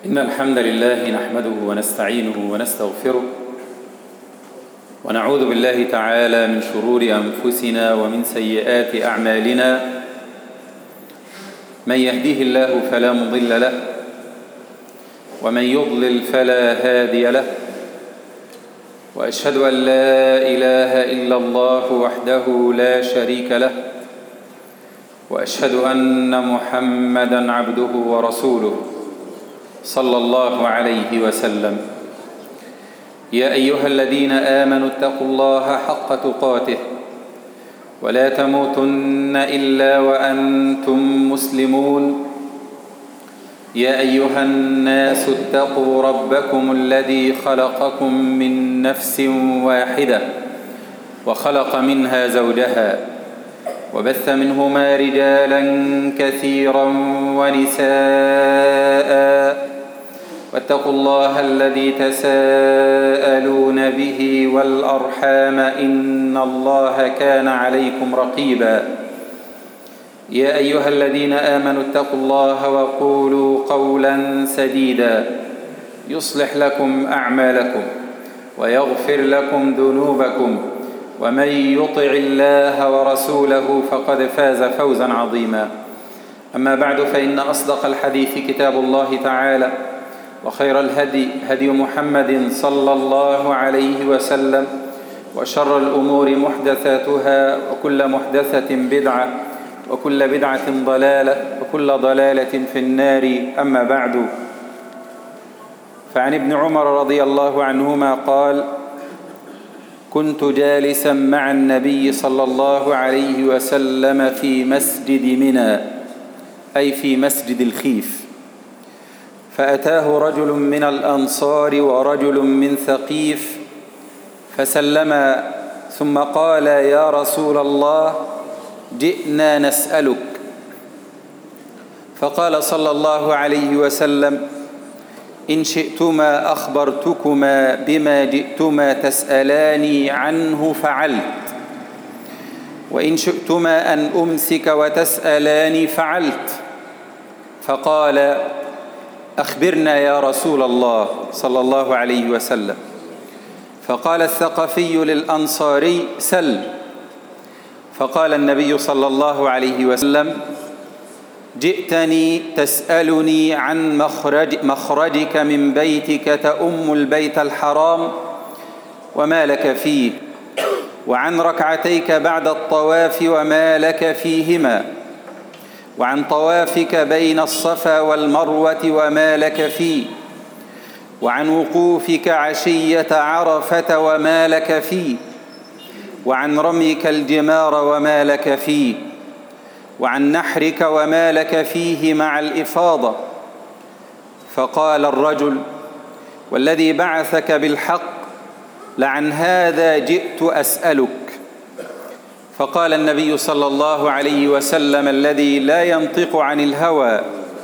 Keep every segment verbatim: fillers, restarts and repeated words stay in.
إن الحمد لله نحمده ونستعينه ونستغفره ونعوذ بالله تعالى من شرور أنفسنا ومن سيئات أعمالنا. من يهديه الله فلا مضل له ومن يضلل فلا هادي له، وأشهد أن لا إله إلا الله وحده لا شريك له، وأشهد أن محمدًا عبده ورسوله صلى الله عليه وسلم. يا أيها الذين آمنوا اتقوا الله حق تقاته ولا تموتن إلا وأنتم مسلمون. يا أيها الناس اتقوا ربكم الذي خلقكم من نفس واحدة وخلق منها زوجها وبث منهما رجالا كثيرا ونساء، واتقوا الله الذي تساءلون به والأرحام إن الله كان عليكم رقيبا. يا أيها الذين آمنوا اتقوا الله وقولوا قولا سديدا يصلح لكم أعمالكم ويغفر لكم ذنوبكم، ومن يطع الله ورسوله فقد فاز فوزا عظيما. أما بعد، فإن أصدق الحديث كتاب الله تعالى، وخير الهدي هدي محمد صلى الله عليه وسلم، وشر الأمور محدثاتها، وكل محدثة بدعة، وكل بدعة ضلالة، وكل ضلالة في النار. أما بعد، فعن ابن عمر رضي الله عنهما قال: كنت جالسا مع النبي صلى الله عليه وسلم في مسجد منى، أي في مسجد الخيف، فأتاه رجل من الأنصار ورجل من ثقيف فسلما، ثم قال: يا رسول الله، جئنا نسألك. فقال صلى الله عليه وسلم: إن شئتما أخبرتكما بما جئتما تسألاني عنه فعلت، وإن شئتما أن أمسك وتسألاني فعلت. فقال: أخبرنا يا رسول الله صلى الله عليه وسلم. فقال الثقفي للأنصاري: سل. فقال النبي صلى الله عليه وسلم: جئتني تسألني عن مخرج مخرجك من بيتك تؤم البيت الحرام وما لك فيه، وعن ركعتيك بعد الطواف وما لك فيهما، وعن طوافك بين الصفا والمروة وما لك فيه، وعن وقوفك عشية عرفة وما لك فيه، وعن رميك الجمار وما لك فيه، وعن نحرك وما لك فيه مع الإفاضة. فقال الرجل: والذي بعثك بالحق لعن هذا جئت أسألك. فقال النبي صلى الله عليه وسلم الذي لا ينطق عن الهوى: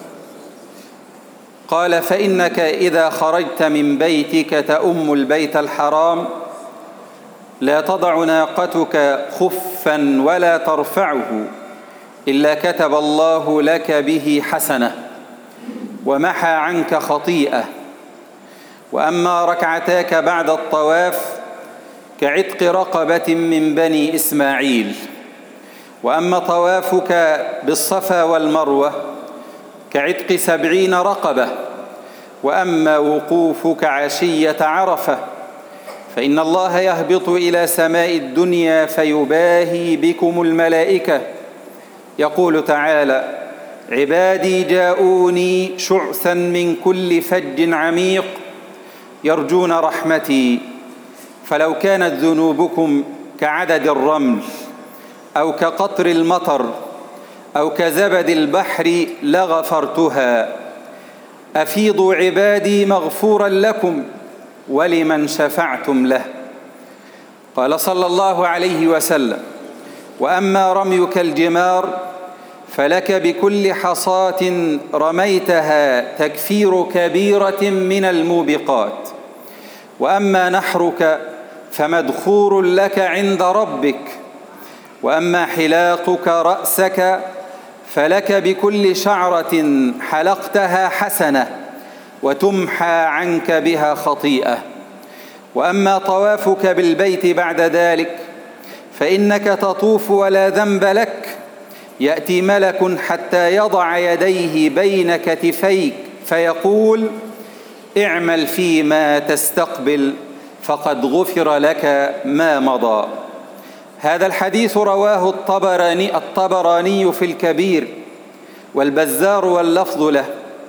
قال: فإنك إذا خرجت من بيتك تؤم البيت الحرام لا تضع ناقتك خفا ولا ترفعه إلا كتب الله لك به حسنة ومحى عنك خطيئة. وأما ركعتاك بعد الطواف كعتق رقبة من بني إسماعيل، وأما طوافك بالصفا والمروة كعتق سبعين رقبة، وأما وقوفك عشية عرفة فإن الله يهبط إلى سماء الدنيا فيباهي بكم الملائكة، يقول تعالى: عبادي جاءوني شعثا من كل فج عميق يرجون رحمتي، فلو كانت ذنوبكم كعدد الرمل أو كقطر المطر أو كزبد البحر لغفرتها. أفيضوا عبادي مغفورا لكم ولمن شفعتم له. قال صلى الله عليه وسلم: وأما رميك الجمار فلك بكل حصاة رميتها تكفير كبيرة من الموبقات، وأما نحرك فمدخور لك عند ربك، وأما حلاقك رأسك فلك بكل شعرة حلقتها حسنة وتمحى عنك بها خطيئة. وأما طوافك بالبيت بعد ذلك فإنك تطوف ولا ذنب لك، يأتي ملك حتى يضع يديه بين كتفيك فيقول: اعمل فيما تستقبل فقد غفر لك ما مضى. هذا الحديث رواه الطبراني, الطبراني في الكبير والبزار واللفظ له،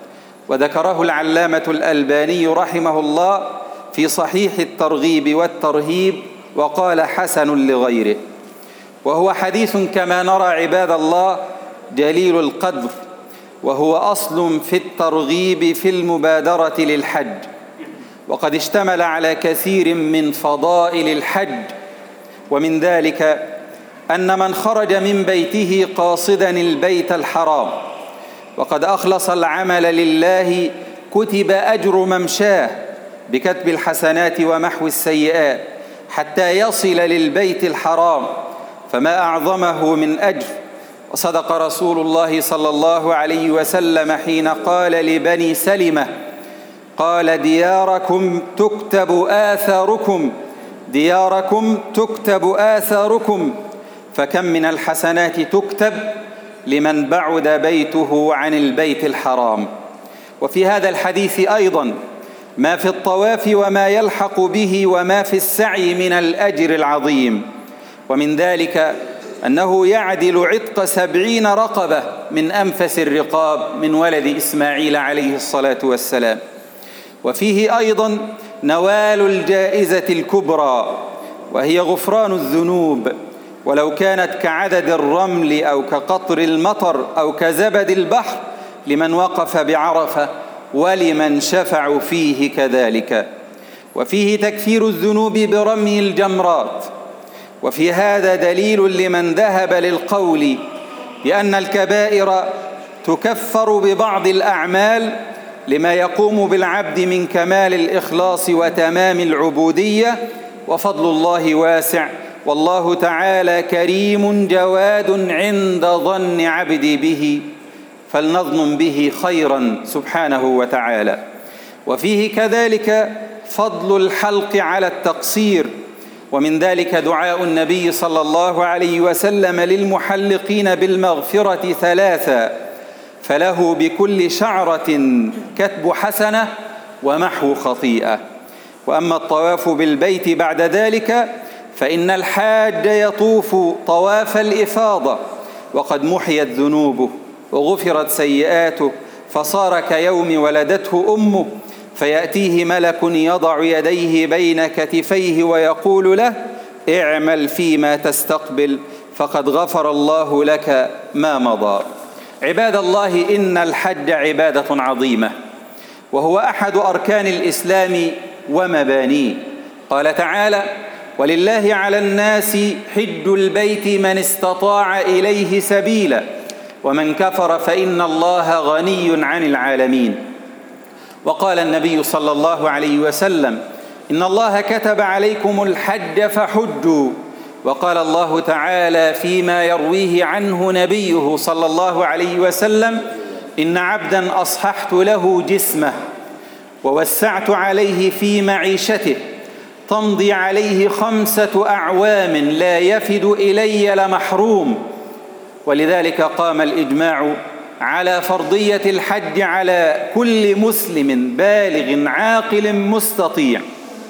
وذكره العلامة الألباني رحمه الله في صحيح الترغيب والترهيب وقال حسن لغيره. وهو حديث كما نرى عباد الله جليل القدر، وهو أصل في الترغيب في المبادرة للحج، وقد اشتمل على كثير من فضائل الحج. ومن ذلك أن من خرج من بيته قاصدا البيت الحرام وقد أخلص العمل لله كتب أجر ممشاه بكتب الحسنات ومحو السيئات حتى يصل للبيت الحرام، فما أعظمه من أجر. وصدق رسول الله صلى الله عليه وسلم حين قال لبني سلمة: قال دياركم تكتب آثاركم دياركم تكتب آثاركم، فكم من الحسنات تكتب لمن بعد بيته عن البيت الحرام. وفي هذا الحديث أيضا ما في الطواف وما يلحق به وما في السعي من الأجر العظيم، ومن ذلك أنه يعدل عتق سبعين رقبة من أنفس الرقاب من ولد إسماعيل عليه الصلاة والسلام. وفيه أيضا نوال الجائزة الكبرى وهي غفران الذنوب، ولو كانت كعدد الرمل أو كقطر المطر أو كزبد البحر لمن وقف بعرفة ولمن شفع فيه كذلك. وفيه تكفير الذنوب برمي الجمرات. وفي هذا دليل لمن ذهب للقول بأن الكبائر تكفر ببعض الأعمال لما يقوم بالعبد من كمال الإخلاص وتمام العبودية. وفضل الله واسع، والله تعالى كريم جواد عند ظن عبدي به، فلنظن به خيرا سبحانه وتعالى. وفيه كذلك فضل الحلق على التقصير، ومن ذلك دعاء النبي صلى الله عليه وسلم للمحلقين بالمغفرة ثلاثا: فله بكل شعرة كتب حسنة ومحو خطيئة. وأما الطواف بالبيت بعد ذلك فإن الحاج يطوف طواف الإفاضة وقد محيت ذنوبه وغفرت سيئاته فصار كيوم ولدته أمه، فيأتيه ملك يضع يديه بين كتفيه ويقول له: اعمل فيما تستقبل فقد غفر الله لك ما مضى. عباد الله، إن الحج عبادة عظيمة، وهو أحد أركان الإسلام ومبانيه. قال تعالى: ولله على الناس حج البيت من استطاع إليه سبيلا ومن كفر فإن الله غني عن العالمين. وقال النبي صلى الله عليه وسلم: إن الله كتب عليكم الحج فحجوا. وقال الله تعالى فيما يرويه عنه نبيه صلى الله عليه وسلم: إن عبدا أصححت له جسمه ووسعت عليه في معيشته تمضي عليه خمسة أعوام لا يفد إلي لمحروم. ولذلك قام الإجماع على فرضية الحج على كل مسلم بالغ عاقل مستطيع.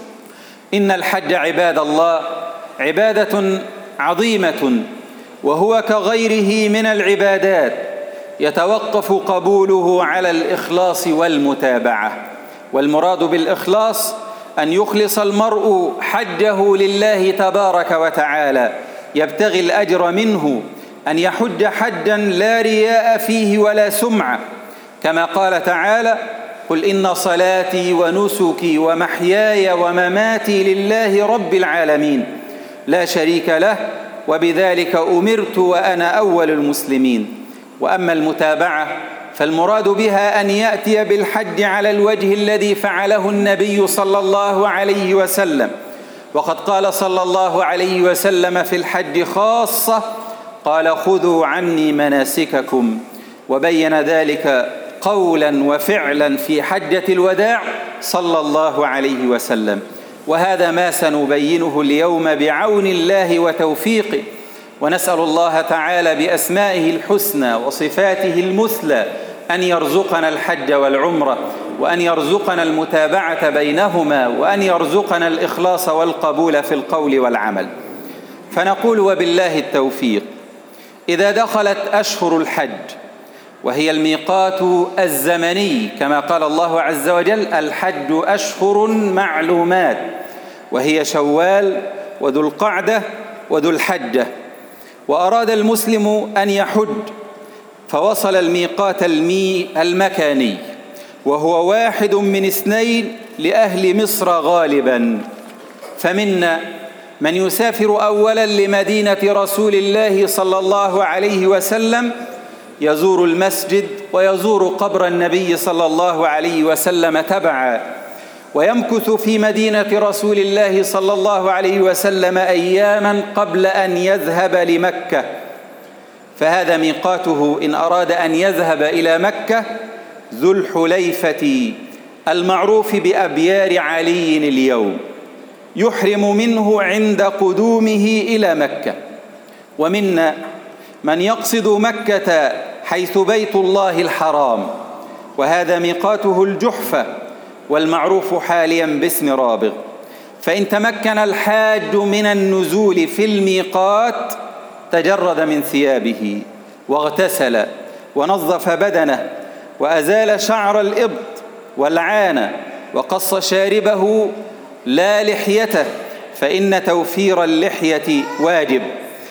إن الحج عباد الله عبادة عظيمة، وهو كغيره من العبادات يتوقف قبوله على الإخلاص والمتابعة. والمراد بالإخلاص أن يخلص المرء حجه لله تبارك وتعالى يبتغي الأجر منه، أن يحج حجا لا رياء فيه ولا سمعة، كما قال تعالى: قل إن صلاتي ونسكي ومحياي ومماتي لله رب العالمين لا شريك له وبذلك أمرت وأنا أول المسلمين. وأما المتابعة فالمراد بها أن يأتي بالحج على الوجه الذي فعله النبي صلى الله عليه وسلم. وقد قال صلى الله عليه وسلم في الحج خاصة: قال: خذوا عني مناسككم. وبين ذلك قولا وفعلا في حجة الوداع صلى الله عليه وسلم. وهذا ما سنبينه اليوم بعون الله وتوفيقه، ونسأل الله تعالى بأسمائه الحسنى وصفاته المثلى أن يرزقنا الحج والعمرة، وأن يرزقنا المتابعة بينهما، وأن يرزقنا الإخلاص والقبول في القول والعمل. فنقول وبالله التوفيق. إذا دخلت أشهر الحج وهي الميقات الزمني كما قال الله عز وجل: الحج أشهر معلومات، وهي شوال وذو القعدة وذو الحجة. وأراد المسلم أن يحج فوصل الميقات المي المكاني، وهو واحد من اثنين لأهل مصر غالبا. فمنا من يسافر أولا لمدينة رسول الله صلى الله عليه وسلم يزور المسجد ويزور قبر النبي صلى الله عليه وسلم تبعا، ويمكث في مدينة رسول الله صلى الله عليه وسلم أياما قبل أن يذهب لمكة، فهذا ميقاته إن أراد أن يذهب إلى مكة ذو الحليفة المعروف بأبيار علي اليوم، يحرم منه عند قدومه إلى مكة. ومنا من يقصد مكة حيث بيت الله الحرام، وهذا ميقاته الجحفة والمعروف حاليا باسم رابغ. فإن تمكن الحاج من النزول في الميقات تجرد من ثيابه واغتسل ونظف بدنه وأزال شعر الإبط والعانة وقص شاربه لا لحيته، فإن توفير اللحية واجب،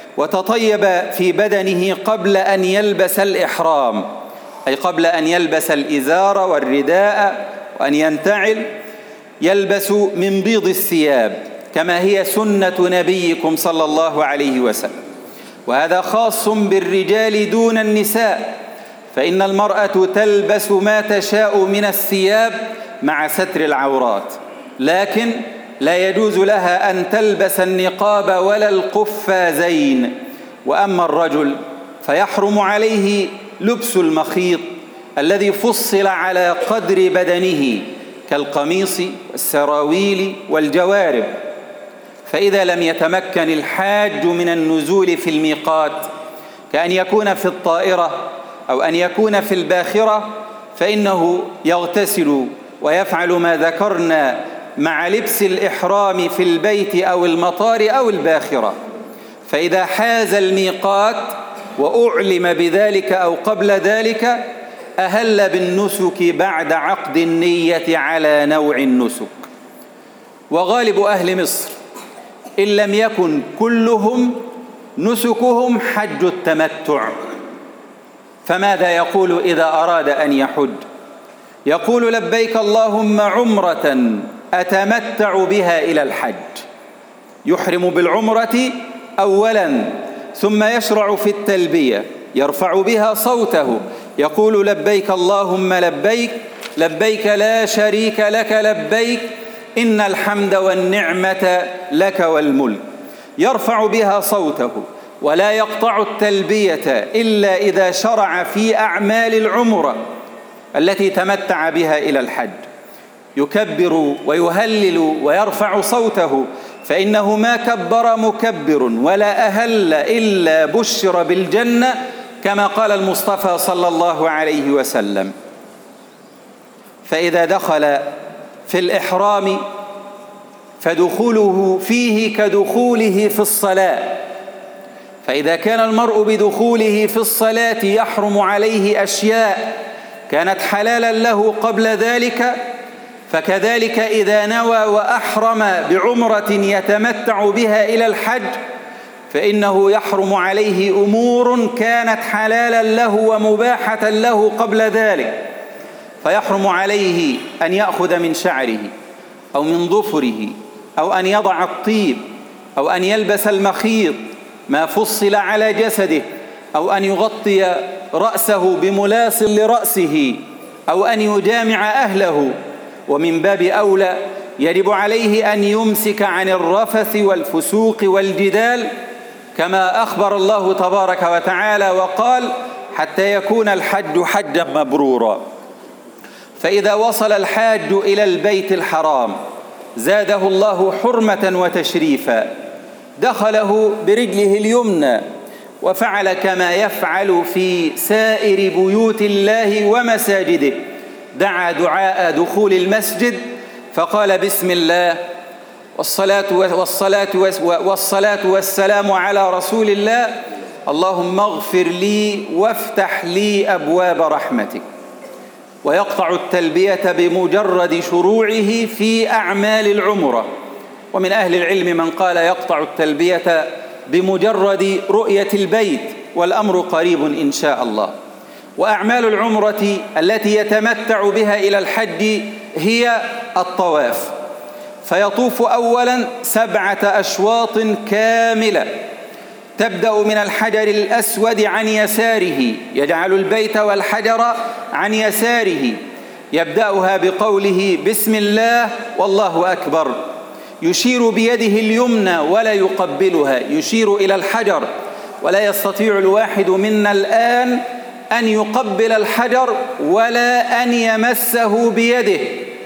وتطيب في بدنه قبل أن يلبس الإحرام، أي قبل أن يلبس الإزار والرداء وأن ينتعل، يلبس من بيض الثياب كما هي سنة نبيكم صلى الله عليه وسلم. وهذا خاص بالرجال دون النساء، فإن المرأة تلبس ما تشاء من الثياب مع ستر العورات، لكن لا يجوز لها أن تلبس النقاب ولا القفازين. وأما الرجل فيحرم عليه لبس المخيط الذي فصل على قدر بدنه كالقميص والسراويل والجوارب. فإذا لم يتمكن الحاج من النزول في الميقات كأن يكون في الطائرة أو أن يكون في الباخرة، فإنه يغتسل ويفعل ما ذكرنا مع لبس الإحرام في البيت أو المطار أو الباخرة. فإذا حاز الميقات وأعلم بذلك أو قبل ذلك أهل بالنسك بعد عقد النية على نوع النسك. وغالب أهل مصر إن لم يكن كلهم نسكهم حج التمتع، فماذا يقول إذا أراد أن يحج؟ يقول: لبيك اللهم عمرة أتمتع بها إلى الحج. يحرم بالعمرة أولا، ثم يشرع في التلبية، يرفع بها صوته، يقول: لبيك اللهم لبيك، لبيك لا شريك لك لبيك، إن الحمد والنعمة لك والملك. يرفع بها صوته ولا يقطع التلبية إلا إذا شرع في أعمال العمرة التي تمتع بها إلى الحج، يكبر ويهلل ويرفع صوته، فإنه ما كبر مكبر ولا أهل إلا بشر بالجنة، كما قال المصطفى صلى الله عليه وسلم. فإذا دخل في الإحرام فدخوله فيه كدخوله في الصلاة، فإذا كان المرء بدخوله في الصلاة يحرم عليه أشياء كانت حلالا له قبل ذلك، فكذلك إذا نوى وأحرم بعمرة يتمتع بها إلى الحج فإنه يحرم عليه أمور كانت حلالا له ومباحة له قبل ذلك. فيحرم عليه أن يأخذ من شعره أو من ظفره أو أن يضع الطيب أو أن يلبس المخيط ما فصل على جسده أو أن يغطي رأسه بملاص لرأسه أو أن يجامع أهله. ومن باب أولى يجب عليه أن يمسك عن الرفث والفسوق والجدال، كما أخبر الله تبارك وتعالى وقال: حتى يكون الحج حجا مبرورا. فإذا وصل الحاج إلى البيت الحرام زاده الله حرمة وتشريفا، دخله برجله اليمنى وفعل كما يفعل في سائر بيوت الله ومساجده، دعا دعاء دخول المسجد فقال بسم الله والصلاة والصلاة والصلاة والسلام على رسول الله، اللهم اغفر لي وافتح لي أبواب رحمتك. ويقطع التلبية بمجرد شروعه في أعمال العمرة، ومن أهل العلم من قال يقطع التلبية بمجرد رؤية البيت، والأمر قريب إن شاء الله. وأعمال العمرة التي يتمتع بها إلى الحج هي الطواف، فيطوف أولا سبعة أشواط كاملة، تبدأ من الحجر الأسود عن يساره، يجعل البيت والحجر عن يساره، يبدأها بقوله بسم الله والله أكبر، يشير بيده اليمنى ولا يقبلها، يشير إلى الحجر، ولا يستطيع الواحد منا الآن أن يقبل الحجر ولا أن يمسه بيده،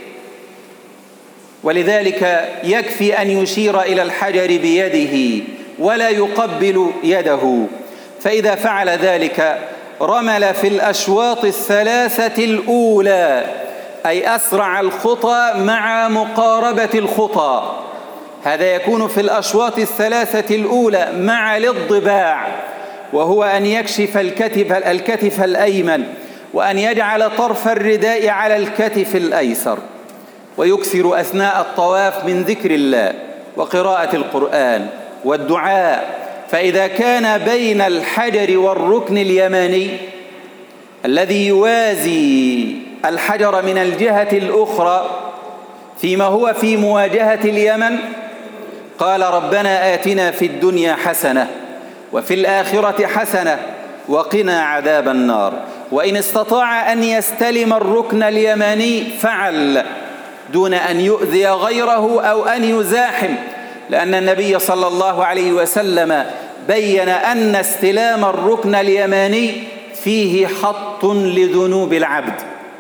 ولذلك يكفي أن يشير إلى الحجر بيده ولا يقبل يده. فإذا فعل ذلك رمل في الأشواط الثلاثة الأولى، أي أسرع الخطى مع مقاربة الخطى، هذا يكون في الأشواط الثلاثة الأولى مع الاضباع، وهو أن يكشف الكتف, الكتف الأيمن وأن يجعل طرف الرداء على الكتف الأيسر، ويكثر أثناء الطواف من ذكر الله وقراءة القرآن والدعاء. فإذا كان بين الحجر والركن اليماني الذي يوازي الحجر من الجهة الأخرى فيما هو في مواجهة اليمن، قال ربنا آتنا في الدنيا حسنة وفي الآخرة حسنة وقنا عذاب النار. وإن استطاع أن يستلم الركن اليماني فعل دون أن يؤذي غيره أو أن يزاحم، لأن النبي صلى الله عليه وسلم بين أن استلام الركن اليماني فيه حط لذنوب العبد،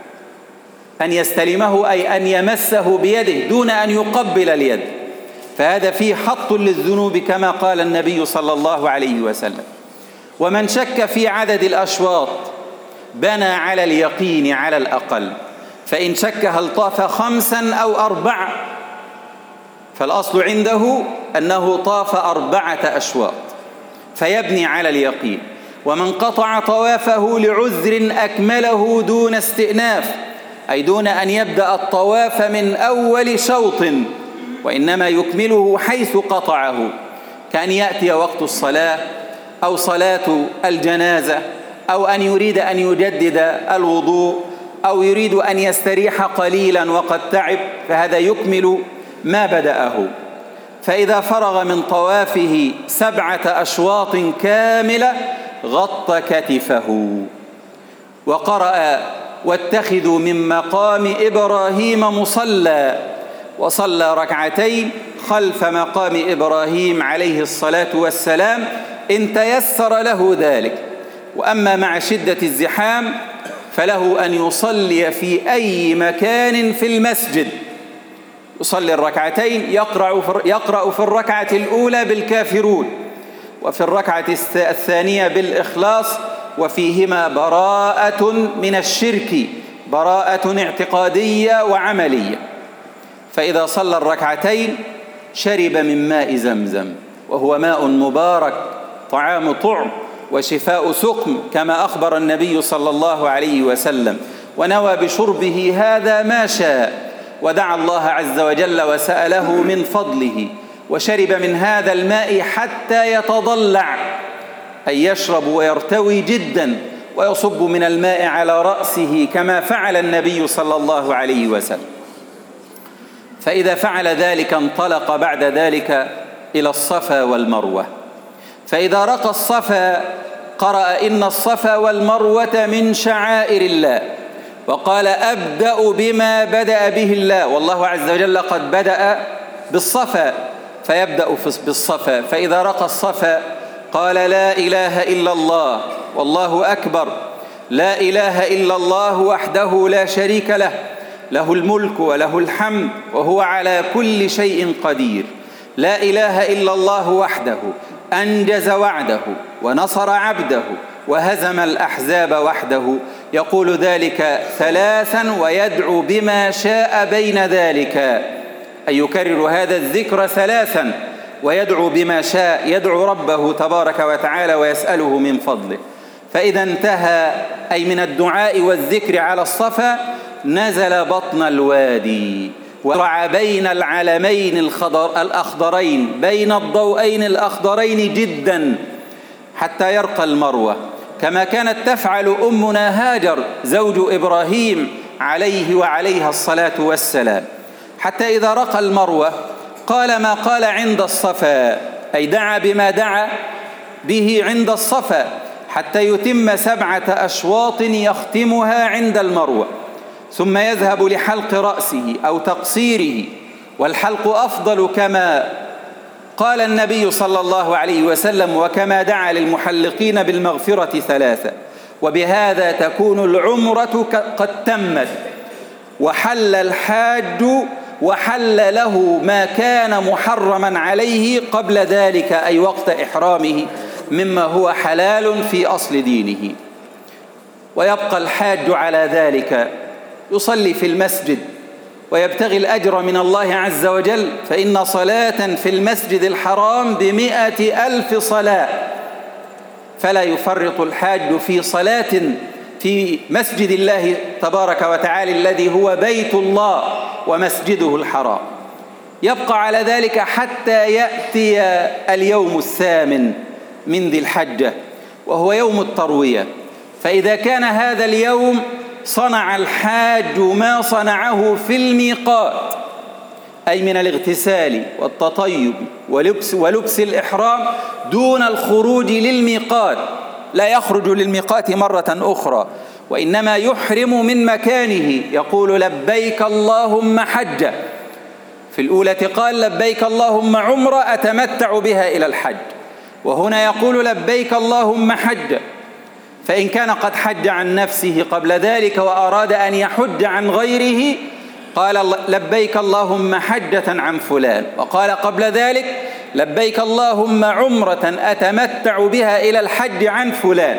أن يستلمه أي أن يمسه بيده دون أن يقبل اليد، فهذا فيه حط للذنوب كما قال النبي صلى الله عليه وسلم. ومن شك في عدد الأشواط بنى على اليقين على الأقل، فإن شك هل طاف خمسا أو أربعة فالأصل عنده أنه طاف أربعة أشواط فيبني على اليقين. ومن قطع طوافه لعذر أكمله دون استئناف، أي دون أن يبدأ الطواف من أول شوط، وإنما يكمله حيث قطعه، كأن يأتي وقت الصلاة أو صلاة الجنازة، أو أن يريد أن يجدد الوضوء، أو يريد أن يستريح قليلا وقد تعب، فهذا يكمل ما بدأه. فإذا فرغ من طوافه سبعة أشواط كاملة غطى كتفه وقرأ واتخذوا من مقام إبراهيم مصلى، وصلى ركعتين خلف مقام إبراهيم عليه الصلاة والسلام إن تيسر له ذلك. وأما مع شدة الزحام فله أن يصلي في أي مكان في المسجد، يصلي الركعتين، يقرأ في الركعة الأولى بالكافرون وفي الركعة الثانية بالإخلاص، وفيهما براءة من الشرك، براءة اعتقادية وعملية. فإذا صلى الركعتين شرب من ماء زمزم، وهو ماء مبارك طعام طعم وشفاء سقم كما أخبر النبي صلى الله عليه وسلم، ونوى بشربه هذا ما شاء، ودعا الله عز وجل وسأله من فضله، وشرب من هذا الماء حتى يتضلع، أي يشرب ويرتوي جدا، ويصب من الماء على رأسه كما فعل النبي صلى الله عليه وسلم. فإذا فعل ذلك انطلق بعد ذلك إلى الصفا والمروة، فإذا رقى الصفا قرأ إن الصفا والمروة من شعائر الله، وقال أبدأ بما بدأ به الله، والله عز وجل قد بدأ بالصفا فيبدأ بالصفا. فإذا رقى الصفا قال لا إله إلا الله والله أكبر، لا إله إلا الله وحده لا شريك له، له الملك وله الحمد وهو على كل شيء قدير. لا إله إلا الله وحده أنجز وعده ونصر عبده وهزم الأحزاب وحده. يقول ذلك ثلاثا ويدعو بما شاء بين ذلك، أي يكرر هذا الذكر ثلاثا ويدعو بما شاء، يدعو ربه تبارك وتعالى ويسأله من فضله. فإذا انتهى أي من الدعاء والذكر على الصفا نزل بطن الوادي ورع بين العلمين الخضر الأخضرين، بين الضوئين الأخضرين جدا، حتى يرقى المروة، كما كانت تفعل أمنا هاجر زوج إبراهيم عليه وعليها الصلاة والسلام. حتى إذا رقى المروة قال ما قال عند الصفا، أي دعا بما دعا به عند الصفا، حتى يتم سبعة أشواط يختمها عند المروة، ثم يذهب لحلق رأسه أو تقصيره، والحلق أفضل كما قال النبي صلى الله عليه وسلم، وكما دعا للمحلقين بالمغفرة ثلاثة. وبهذا تكون العمرة قد تمت، وحل الحاج وحل له ما كان محرما عليه قبل ذلك، أي وقت إحرامه، مما هو حلال في أصل دينه. ويبقى الحاج على ذلك يصلي في المسجد ويبتغي الأجر من الله عز وجل، فإن صلاة في المسجد الحرام بمئة ألف صلاة، فلا يفرط الحاج في صلاة في مسجد الله تبارك وتعالى الذي هو بيت الله ومسجده الحرام. يبقى على ذلك حتى يأتي اليوم الثامن من ذي الحجة، وهو يوم التروية. فإذا كان هذا اليوم صنع الحاج ما صنعه في الميقات، أي من الاغتسال والتطيب ولبس, ولبس الإحرام دون الخروج للميقات، لا يخرج للميقات مرة أخرى، وإنما يحرم من مكانه، يقول لبيك اللهم حجة. في الأولى قال لبيك اللهم عمرة أتمتع بها إلى الحج، وهنا يقول لبيك اللهم حجة. فإن كان قد حج عن نفسه قبل ذلك وأراد أن يحج عن غيره قال لبيك اللهم حجة عن فلان، وقال قبل ذلك لبيك اللهم عمرة أتمتع بها إلى الحج عن فلان.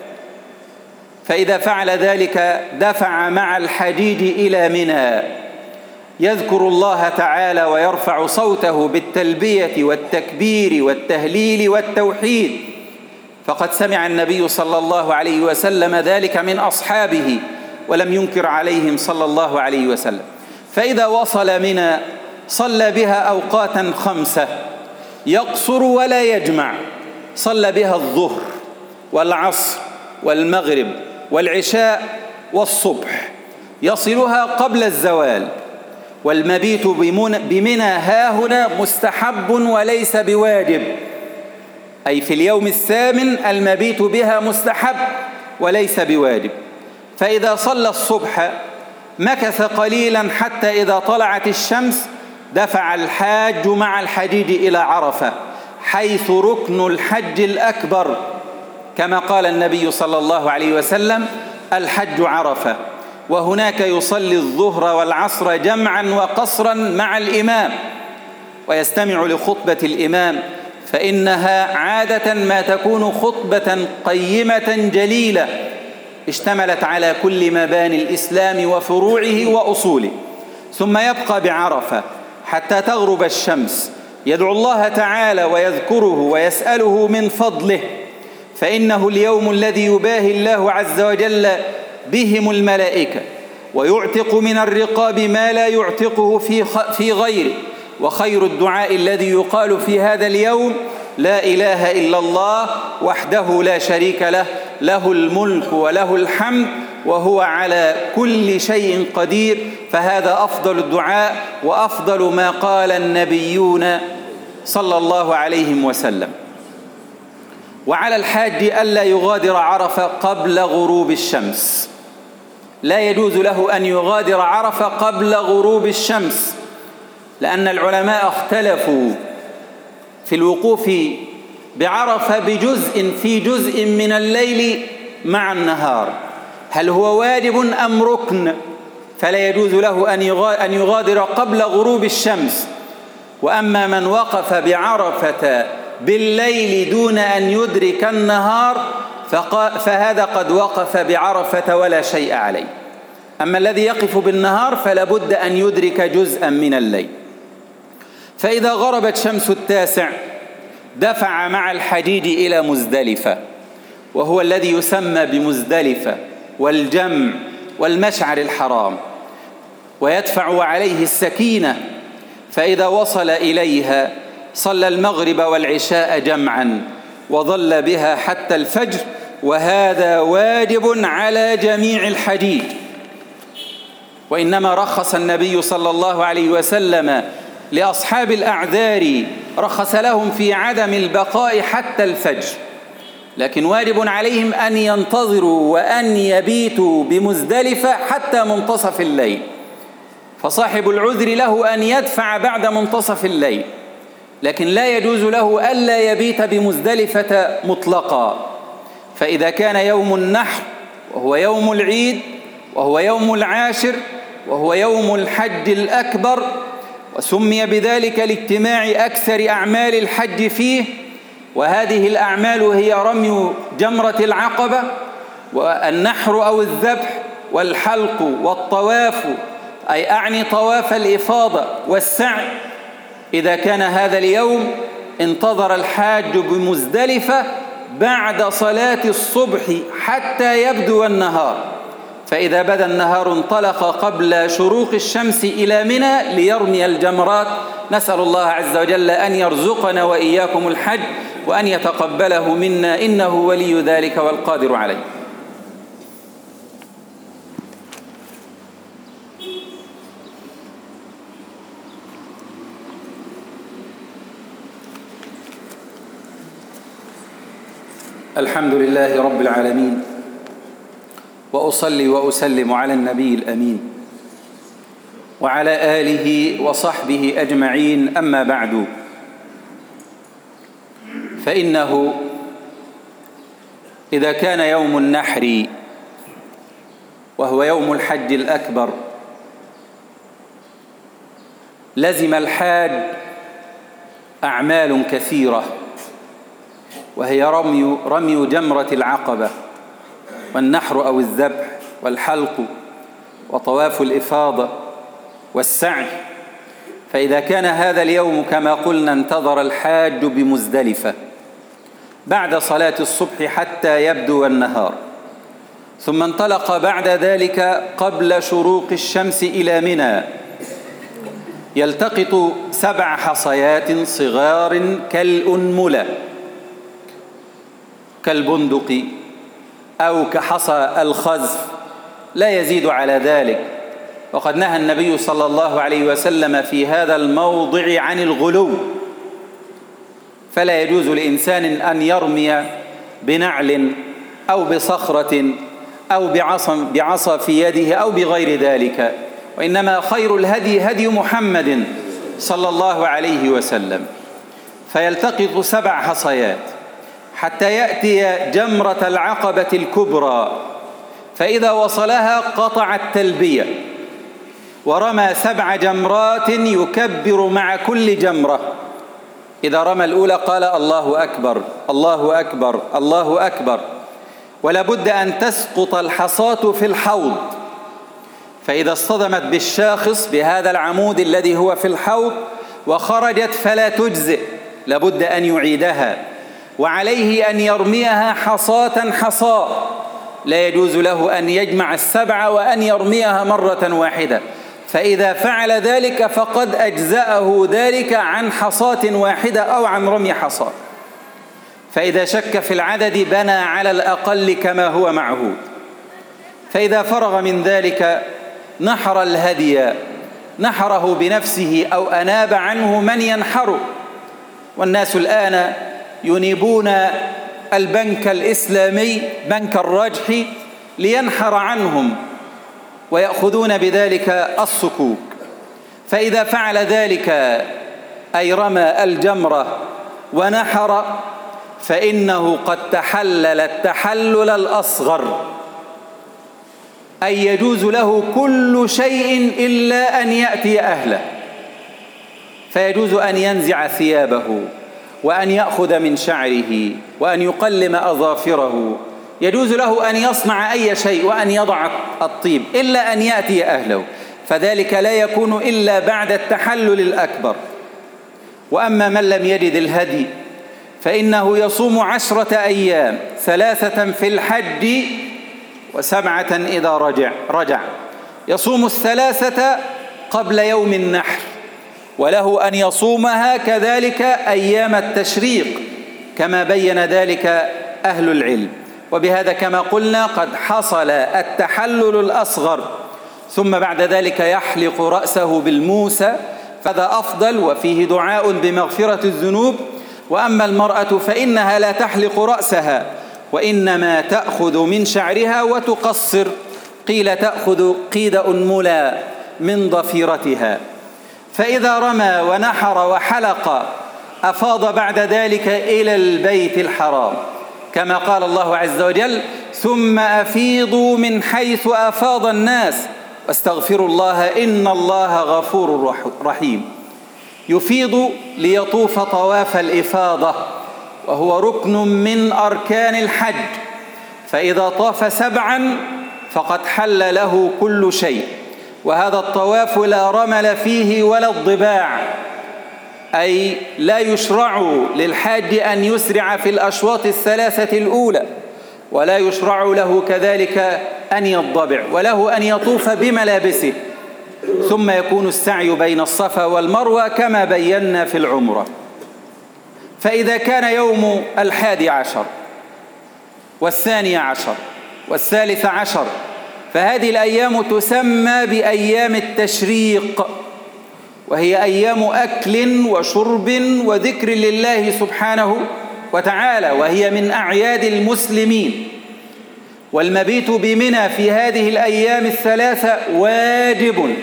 فإذا فعل ذلك دفع مع الحجيج إلى منى، يذكر الله تعالى ويرفع صوته بالتلبية والتكبير والتهليل والتوحيد، فقد سمع النبي صلى الله عليه وسلم ذلك من أصحابه ولم ينكر عليهم صلى الله عليه وسلم. فإذا وصل منى صلى بها أوقاتا خمسة، يقصر ولا يجمع، صلى بها الظهر والعصر والمغرب والعشاء والصبح، يصلها قبل الزوال. والمبيت بمنى هاهنا مستحب وليس بواجب، أي في اليوم الثامن المبيت بها مستحب وليس بواجب. فإذا صلى الصبح مكث قليلا حتى إذا طلعت الشمس دفع الحاج مع الحجيج إلى عرفة، حيث ركن الحج الأكبر، كما قال النبي صلى الله عليه وسلم الحج عرفة. وهناك يصلي الظهر والعصر جمعا وقصرا مع الإمام، ويستمع لخطبة الإمام، فإنها عادة ما تكون خطبة قيمة جليلة اشتملت على كل مباني الإسلام وفروعه وأصوله. ثم يبقى بعرفة حتى تغرب الشمس، يدعو الله تعالى ويذكره ويسأله من فضله، فإنه اليوم الذي يباهي الله عز وجل بهم الملائكة، ويعتق من الرقاب ما لا يعتقه في في غيره. وخير الدعاء الذي يقال في هذا اليوم لا إله إلا الله وحده لا شريك له، له الملك وله الحمد وهو على كل شيء قدير. فهذا أفضل الدعاء وأفضل ما قال النبيون صلى الله عليه وسلم. وعلى الحاج ألا يغادر عرفة قبل غروب الشمس، لا يجوز له أن يغادر عرفة قبل غروب الشمس، لأن العلماء اختلفوا في الوقوف بعرفة بجزء في جزء من الليل مع النهار، هل هو واجب أم ركن؟ فلا يجوز له أن يغادر قبل غروب الشمس. وأما من وقف بعرفة بالليل دون أن يدرك النهار فهذا قد وقف بعرفة ولا شيء عليه. أما الذي يقف بالنهار فلا بد أن يدرك جزءا من الليل. فإذا غربت شمس التاسع دفع مع الحجيج إلى مزدلفة، وهو الذي يسمى بمزدلفة والجمع والمشعر الحرام، ويدفع عليه السكينة. فإذا وصل إليها صلى المغرب والعشاء جمعا وظل بها حتى الفجر، وهذا واجب على جميع الحجيج. وإنما رخص النبي صلى الله عليه وسلم لأصحاب الأعذار، رخص لهم في عدم البقاء حتى الفجر، لكن واجب عليهم أن ينتظروا وأن يبيتوا بمزدلفة حتى منتصف الليل. فصاحب العذر له أن يدفع بعد منتصف الليل، لكن لا يجوز له ألا يبيت بمزدلفة مطلقا. فإذا كان يوم النحر وهو يوم العيد وهو يوم العاشر وهو يوم الحج الأكبر، وسمي بذلك لاجتماع أكثر أعمال الحج فيه، وهذه الأعمال هي رمي جمرة العقبة والنحر أو الذبح والحلق والطواف، أي أعني طواف الإفاضة والسعي. إذا كان هذا اليوم انتظر الحاج بمزدلفة بعد صلاة الصبح حتى يبدو النهار، فإذا بدا النهار انطلق قبل شروق الشمس إلى منى ليرمي الجمرات. نسأل الله عز وجل أن يرزقنا وإياكم الحج وأن يتقبله منا، إنه ولي ذلك والقادر عليه. الحمد لله رب العالمين، وأصلي وأسلم على النبي الأمين وعلى آله وصحبه أجمعين. أما بعد، فإنه إذا كان يوم النحر وهو يوم الحج الأكبر لزم الحاج أعمال كثيرة، وهي رمي, رمي جمرة العقبة والنحر أو الذبح والحلق وطواف الإفاضة والسعي. فإذا كان هذا اليوم كما قلنا انتظر الحاج بمزدلفة بعد صلاة الصبح حتى يبدو النهار، ثم انطلق بعد ذلك قبل شروق الشمس إلى منى، يلتقط سبع حصيات صغار كالأنملة كالبندق أو كحصى الخزف، لا يزيد على ذلك. وقد نهى النبي صلى الله عليه وسلم في هذا الموضع عن الغلو، فلا يجوز لإنسان أن يرمي بنعل أو بصخرة أو بعصا, بعصا في يده أو بغير ذلك، وإنما خير الهدي هدي محمد صلى الله عليه وسلم. فيلتقط سبع حصيات حتى يأتي جمرة العقبة الكبرى، فإذا وصلها قطع التلبية ورمى سبع جمرات يكبر مع كل جمرة. إذا رمى الأولى قال الله أكبر الله أكبر الله أكبر، ولا بد أن تسقط الحصاة في الحوض، فإذا اصطدمت بالشاخص بهذا العمود الذي هو في الحوض وخرجت فلا تجزئ، لابد أن يعيدها، وعليه أن يرميها حصاة حصاة، لا يجوز له أن يجمع السبعة وأن يرميها مرة واحدة، فإذا فعل ذلك فقد أجزأه ذلك عن حصاة واحدة أو عن رمي حصاة. فإذا شك في العدد بنى على الأقل كما هو معهود. فإذا فرغ من ذلك نحر الهدي، نحره بنفسه أو أناب عنه من ينحره. والناس الآن ينيبون البنك الإسلامي بنك الرجح لينحر عنهم ويأخذون بذلك الصكوك. فإذا فعل ذلك أي رمى الجمرة ونحر فإنه قد تحلل التحلل الأصغر، أي يجوز له كل شيء إلا أن يأتي أهله، فيجوز أن ينزع ثيابه وأن يأخذ من شعره وأن يقلم أظافره، يجوز له أن يصنع أي شيء وأن يضع الطيب إلا أن يأتي أهله، فذلك لا يكون إلا بعد التحلل الأكبر. وأما من لم يجد الهدي فإنه يصوم عشرة أيام، ثلاثة في الحج وسبعة إذا رجع رجع يصوم الثلاثة قبل يوم النحر، وله أن يصومها كذلك أيام التشريق كما بين ذلك أهل العلم. وبهذا كما قلنا قد حصل التحلل الأصغر، ثم بعد ذلك يحلق رأسه بالموسى، فهذا أفضل وفيه دعاء بمغفرة الذنوب. وأما المرأة فإنها لا تحلق رأسها، وإنما تأخذ من شعرها وتقصر، قيل تأخذ قيد أنملة من ضفيرتها. فإذا رمى ونحر وحلق أفاض بعد ذلك إلى البيت الحرام، كما قال الله عز وجل: ثم أفيضوا من حيث أفاض الناس واستغفروا الله إن الله غفور رحيم. يفيض ليطوف طواف الإفاضة، وهو ركن من أركان الحج، فإذا طاف سبعا فقد حل له كل شيء. وهذا الطواف لا رمل فيه ولا الضباع، أي لا يشرع للحاج أن يسرع في الأشواط الثلاثة الأولى، ولا يشرع له كذلك أن يضبع، وله أن يطوف بملابسه، ثم يكون السعي بين الصفا والمروة كما بينا في العمرة. فإذا كان يوم الحادي عشر والثاني عشر والثالث عشر فهذه الأيام تسمى بأيام التشريق، وهي أيام أكل وشرب وذكر لله سبحانه وتعالى، وهي من أعياد المسلمين. والمبيت بمنى في هذه الأيام الثلاثة واجب.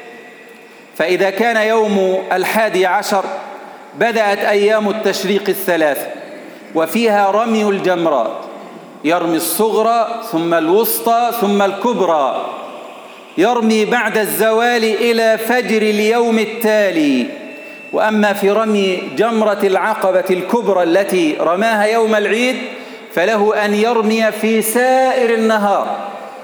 فإذا كان يوم الحادي عشر بدأت أيام التشريق الثلاثة، وفيها رمي الجمرات، يرمي الصغرى ثم الوسطى ثم الكبرى، يرمي بعد الزوال إلى فجر اليوم التالي. وأما في رمي جمرة العقبة الكبرى التي رماها يوم العيد فله أن يرمي في سائر النهار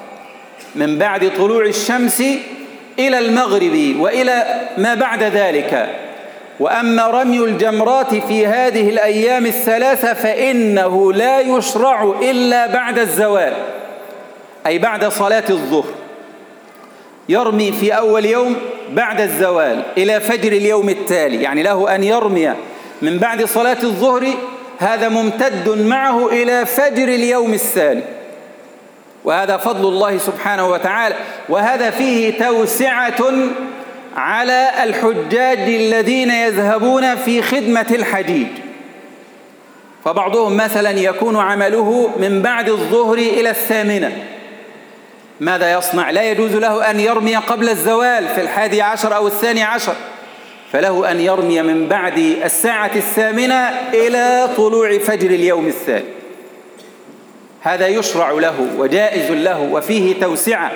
من بعد طلوع الشمس إلى المغرب وإلى ما بعد ذلك. وأما رمي الجمرات في هذه الأيام الثلاثة فإنه لا يشرع إلا بعد الزوال، أي بعد صلاة الظهر، يرمي في أول يوم بعد الزوال إلى فجر اليوم التالي، يعني له أن يرمي من بعد صلاة الظهر، هذا ممتد معه إلى فجر اليوم الثاني، وهذا فضل الله سبحانه وتعالى. وهذا فيه توسعة على الحجاج الذين يذهبون في خدمة الحجيج، فبعضهم مثلا يكون عمله من بعد الظهر إلى الثامنة، ماذا يصنع؟ لا يجوز له أن يرمي قبل الزوال في الحادي عشر أو الثاني عشر، فله أن يرمي من بعد الساعة الثامنة إلى طلوع فجر اليوم الثاني، هذا يشرع له وجائز له وفيه توسعة،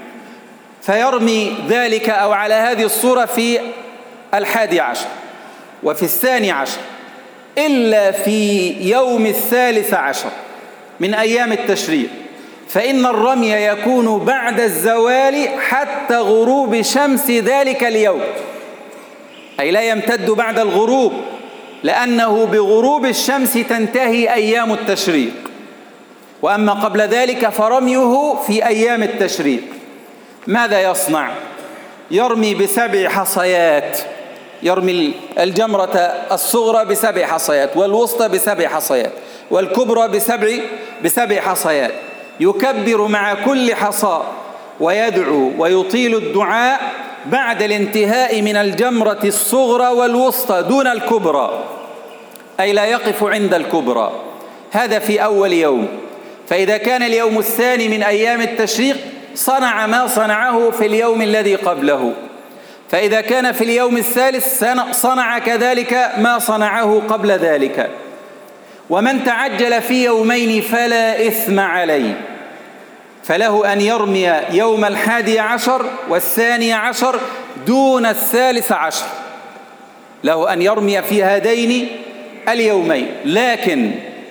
فيرمي ذلك أو على هذه الصورة في الحادي عشر وفي الثاني عشر، إلا في يوم الثالث عشر من أيام التشريق، فإن الرمي يكون بعد الزوال حتى غروب شمس ذلك اليوم، أي لا يمتد بعد الغروب، لأنه بغروب الشمس تنتهي أيام التشريق. وأما قبل ذلك فرميه في أيام التشريق. ماذا يصنع؟ يرمي بسبع حصيات، يرمي الجمرة الصغرى بسبع حصيات، والوسطى بسبع حصيات، والكبرى بسبع بسبع حصيات، يكبر مع كل حصى ويدعو ويطيل الدعاء بعد الانتهاء من الجمرة الصغرى والوسطى دون الكبرى، أي لا يقف عند الكبرى. هذا في أول يوم. فإذا كان اليوم الثاني من أيام التشريق صنع ما صنعه في اليوم الذي قبله، فإذا كان في اليوم الثالث صنع كذلك ما صنعه قبل ذلك. ومن تعجل في يومين فلا إثم عليه، فله أن يرمي يوم الحادي عشر والثاني عشر دون الثالث عشر، له أن يرمي في هذين اليومين. لكن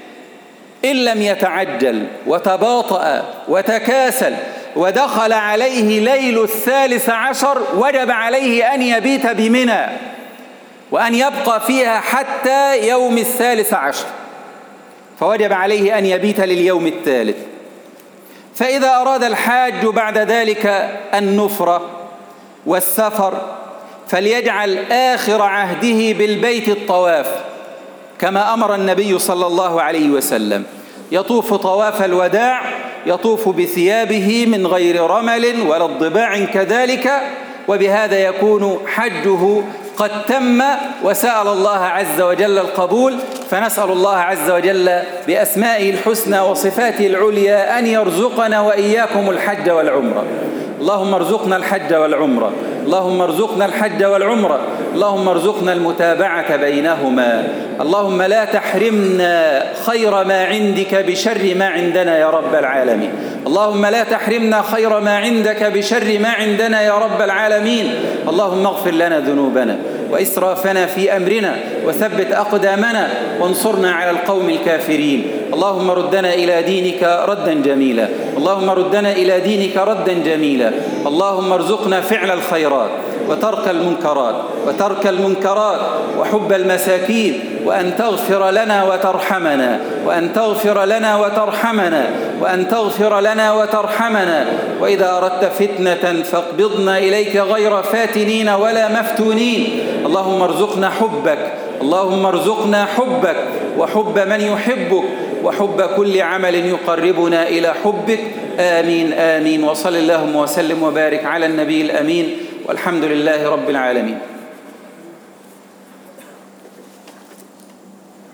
إن لم يتعجل وتباطأ وتكاسل ودخل عليه ليل الثالث عشر وجب عليه أن يبيت بمنى وأن يبقى فيها حتى يوم الثالث عشر، فوجب عليه أن يبيت لليوم الثالث. فإذا أراد الحاج بعد ذلك النفر والسفر فليجعل آخر عهده بالبيت الطواف كما أمر النبي صلى الله عليه وسلم، يطوف طواف الوداع، يطوف بثيابه من غير رمل ولا الضباع كذلك، وبهذا يكون حجه قد تم وسأل الله عز وجل القبول. فنسأل الله عز وجل بأسمائه الحسنى وصفاته العليا أن يرزقنا وإياكم الحج والعمرة. اللهم ارزقنا الحج والعمرة، اللهم ارزقنا الحج والعمرة، اللهم ارزقنا المتابعة بينهما. اللهم لا تحرمنا خير ما عندك بشر ما عندنا يا رب العالمين. اللهم لا تحرمنا خير ما عندك بشر ما عندنا يا رب العالمين. اللهم اغفر لنا ذنوبنا وإسرافنا في أمرنا وثبت أقدامنا وانصرنا على القوم الكافرين. اللهم ردنا إلى دينك ردا جميلا، اللهم ردنا إلى دينك ردا جميلا. اللهم ارزقنا فعل الخيرات وترك المنكرات وترك المنكرات وحب المساكين، وأن تغفر لنا وترحمنا، وأن تغفر لنا وترحمنا، وأن تغفر لنا وترحمنا. وإذا أردت فتنة فاقبضنا إليك غير فاتنين ولا مفتونين. اللهم ارزقنا حبك، اللهم ارزقنا حبك وحب من يحبك وحب كل عمل يقربنا إلى حبك. آمين آمين. وصل اللهم وسلم وبارك على النبي الأمين، والحمد لله رب العالمين.